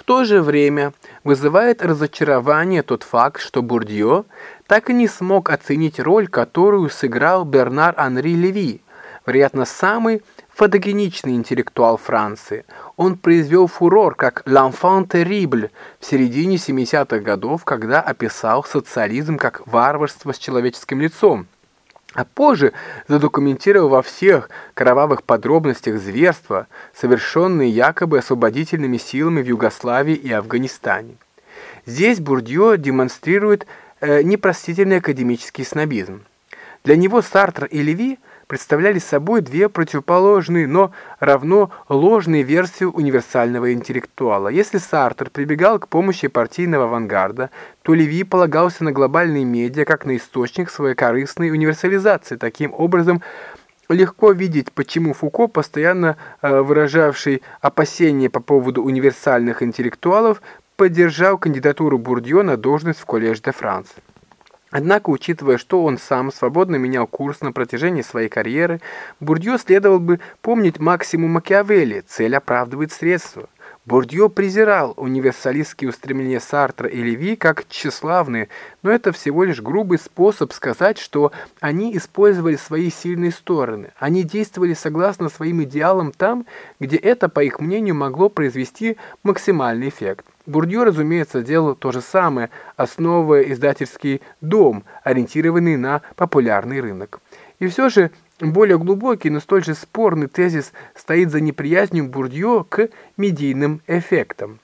то же время вызывает разочарование тот факт, что Бурдье так и не смог оценить роль, которую сыграл Бернар-Анри Леви, вероятно, самый фотогеничный интеллектуал Франции. Он произвел фурор как «l'enfant terrible» в середине 70-х годов, когда описал социализм как варварство с человеческим лицом, а позже задокументировал во всех кровавых подробностях зверства, совершенные якобы освободительными силами в Югославии и Афганистане. Здесь Бурдье демонстрирует непростительный академический снобизм. Для него Сартр и Леви представляли собой две противоположные, но равно ложные версии универсального интеллектуала. Если Сартр прибегал к помощи партийного авангарда, то Леви полагался на глобальные медиа как на источник своей корыстной универсализации. Таким образом, легко видеть, почему Фуко, постоянно выражавший опасения по поводу универсальных интеллектуалов, поддержал кандидатуру Бурдье на должность в Коллеж де Франс. Однако, учитывая, что он сам свободно менял курс на протяжении своей карьеры, Бурдье следовало бы помнить максимум Макиавелли «цель оправдывает средства». Бурдье презирал универсалистские устремления Сартра и Леви как тщеславные, но это всего лишь грубый способ сказать, что они использовали свои сильные стороны. Они действовали согласно своим идеалам там, где это, по их мнению, могло произвести максимальный эффект. Бурдье, разумеется, делал то же самое, основывая издательский дом, ориентированный на популярный рынок. И все же более глубокий, но столь же спорный тезис стоит за неприязнью Бурдье к медийным эффектам.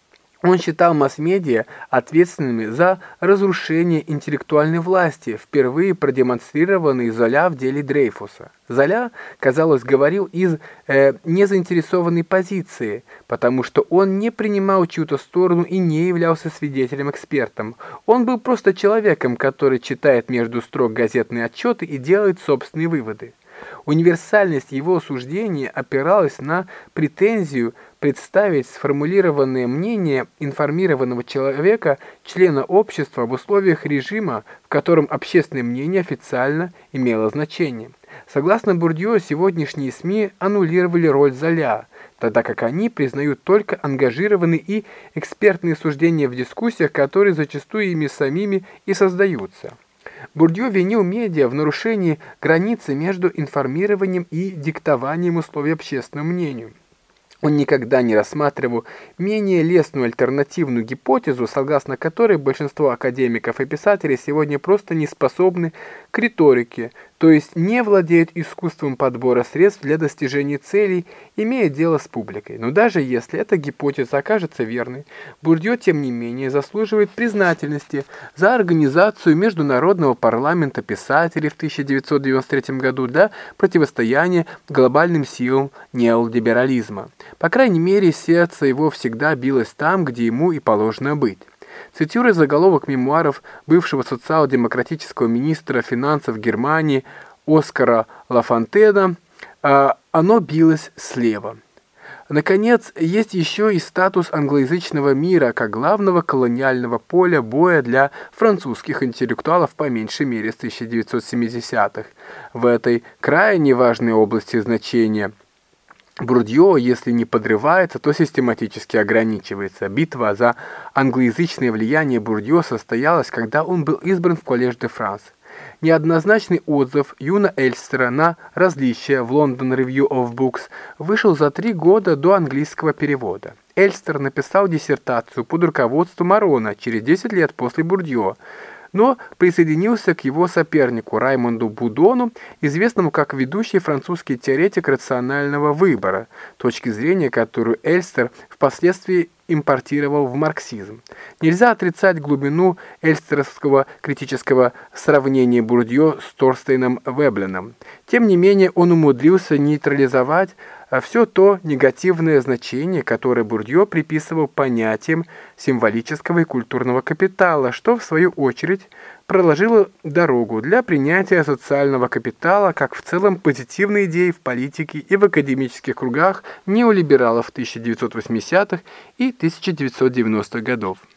Он считал масс-медиа ответственными за разрушение интеллектуальной власти, впервые продемонстрированной Золя в деле Дрейфуса. Золя, казалось, говорил из незаинтересованной позиции, потому что он не принимал чью-то сторону и не являлся свидетелем-экспертом. Он был просто человеком, который читает между строк газетные отчеты и делает собственные выводы. Универсальность его суждения опиралась на претензию представить сформулированное мнение информированного человека, члена общества, в условиях режима, в котором общественное мнение официально имело значение. Согласно Бурдье, сегодняшние СМИ аннулировали роль Золя, тогда как они признают только ангажированные и экспертные суждения в дискуссиях, которые зачастую ими самими и создаются. Бурдье винил медиа в нарушении границы между информированием и диктованием условий общественному мнению. Он никогда не рассматривал менее лестную альтернативную гипотезу, согласно которой большинство академиков и писателей сегодня просто не способны к риторике, то есть не владеют искусством подбора средств для достижения целей, имея дело с публикой. Но даже если эта гипотеза окажется верной, Бурдье, тем не менее, заслуживает признательности за организацию Международного парламента писателей в 1993 году для противостояния глобальным силам неолиберализма. По крайней мере, сердце его всегда билось там, где ему и положено быть. Цитируя заголовок мемуаров бывшего социал-демократического министра финансов Германии Оскара Лафонтена, оно билось слева. Наконец, есть еще и статус англоязычного мира как главного колониального поля боя для французских интеллектуалов по меньшей мере с 1970-х. В этой крайне важной области значения Бурдье, если не подрывается, то систематически ограничивается. Битва за англоязычное влияние Бурдье состоялась, когда он был избран в Коллеж де Франс. Неоднозначный отзыв Юна Эльстера на различия в London Review of Books вышел за 3 года до английского перевода. Эльстер написал диссертацию под руководством Марона через 10 лет после Бурдье, но присоединился к его сопернику Раймонду Будону, известному как ведущий французский теоретик рационального выбора, точки зрения, которую Эльстер впоследствии импортировал в марксизм. Нельзя отрицать глубину эльстеровского критического сравнения Бурдье с Торстейном Вебленом. Тем не менее, он умудрился нейтрализовать все то негативное значение, которое Бурдье приписывал понятиям символического и культурного капитала, что, в свою очередь, проложило дорогу для принятия социального капитала как в целом позитивной идеи в политике и в академических кругах неолибералов 1980-х и 1990-х годов.